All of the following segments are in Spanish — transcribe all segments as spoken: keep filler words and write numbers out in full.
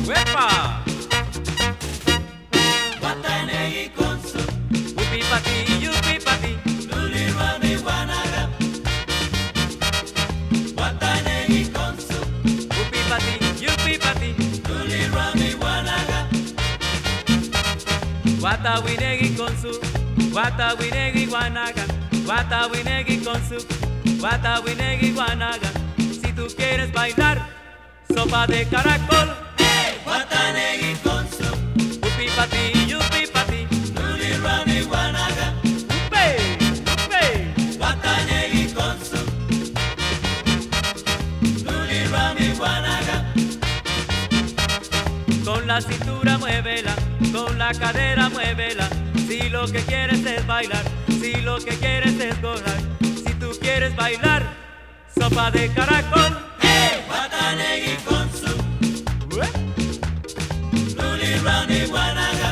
¡Uepa! Watanegi konsu, Upi pati, yupi pati. luli rami wanaga. Watanegi konsu, Upi pati, yupi pati. luli rami wanaga. Wata winegi konsu. Wata winegi wanaga. Wata winegi konsu. Wata winegi wanaga. Si tú quieres bailar, sopa de caracol. Watanegi konsu, Upi pati, yupi pati. luli rami wanaga. Upe, upe. Watanegi konsu, luli rami wanaga. Con la cintura muévela, con la cadera muévela. Si lo que quieres es bailar, si lo que quieres es gozar. Si tú quieres bailar, sopa de caracol. Watanegi konsu, Ué. luli rami wanaga.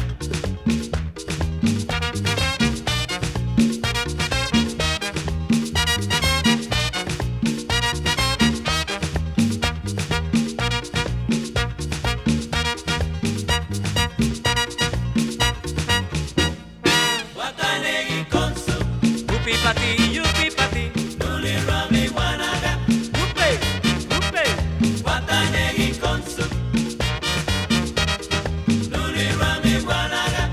Watanegi konsu, Upi pati, yupi pati. luli rami wanaga. Upe, upe. Watanegi konsu, luli rami wanaga.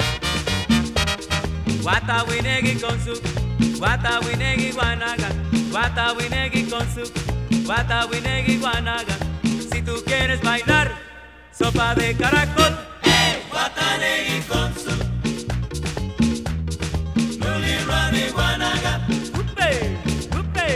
Wata winegi konsu, wata winegi wanaga. Wata winegi konsu, wata winegi wanaga. Si tú quieres bailar, sopa de caracol. Watanegi konsu, luli rami wanaga. Upe, upe.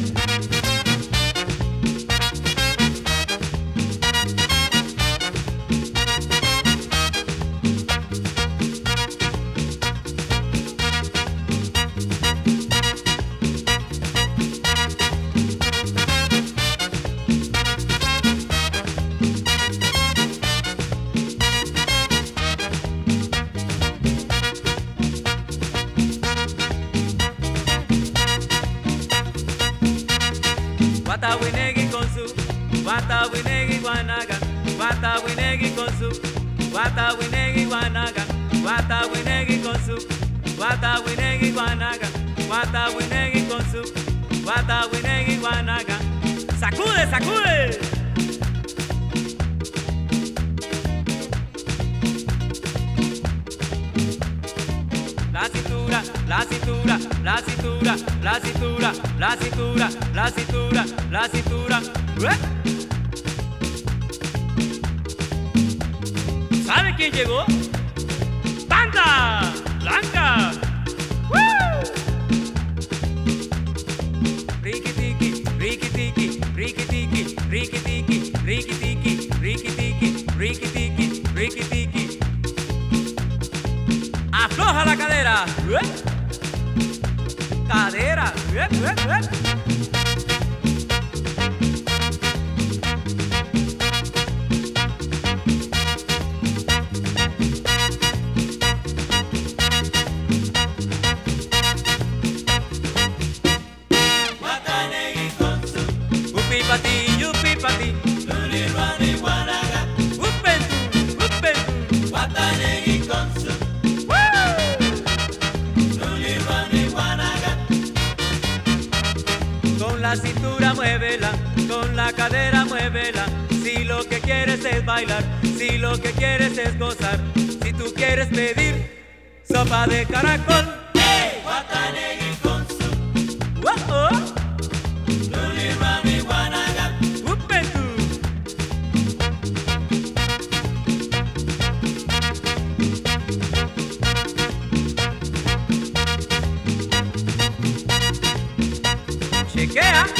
Wata winegi konsu, wata winegi wanaga. Wata winegi konsu, wata winegi wanaga. Wata winegi konsu, wata winegi wanaga. Wata winegi konsu, wata winegi wanaga. Sacude, sacude. La cintura, la cintura, la cintura, la cintura, la cintura, la cintura, la cintura. ¿Eh? ¿Sabe quién llegó? ¡Banda Blanca! ¡Woo! Riquitiqui, riquitiqui, riquitiqui, riquitiqui, riquitiqui, riquitiqui, riquitiqui, riquitiqui. Afloja la cadera. ¿Eh? Cadera. ¿Eh? ¿Eh? ¿Eh? Watanegi konsu, Upi pati, yupi pati. luli rami wanaga. Upentu, upentu. Watanegi konsu, ¡Woo! luli rami wanaga. Con la cintura muévela, con la cadera muévela. Si lo que quieres es bailar, si lo que quieres es gozar. Si tú quieres pedir sopa de caracol. Watanegi konsu, ¡Oh, oh! luli rami wanaga. Upentu. Chequea.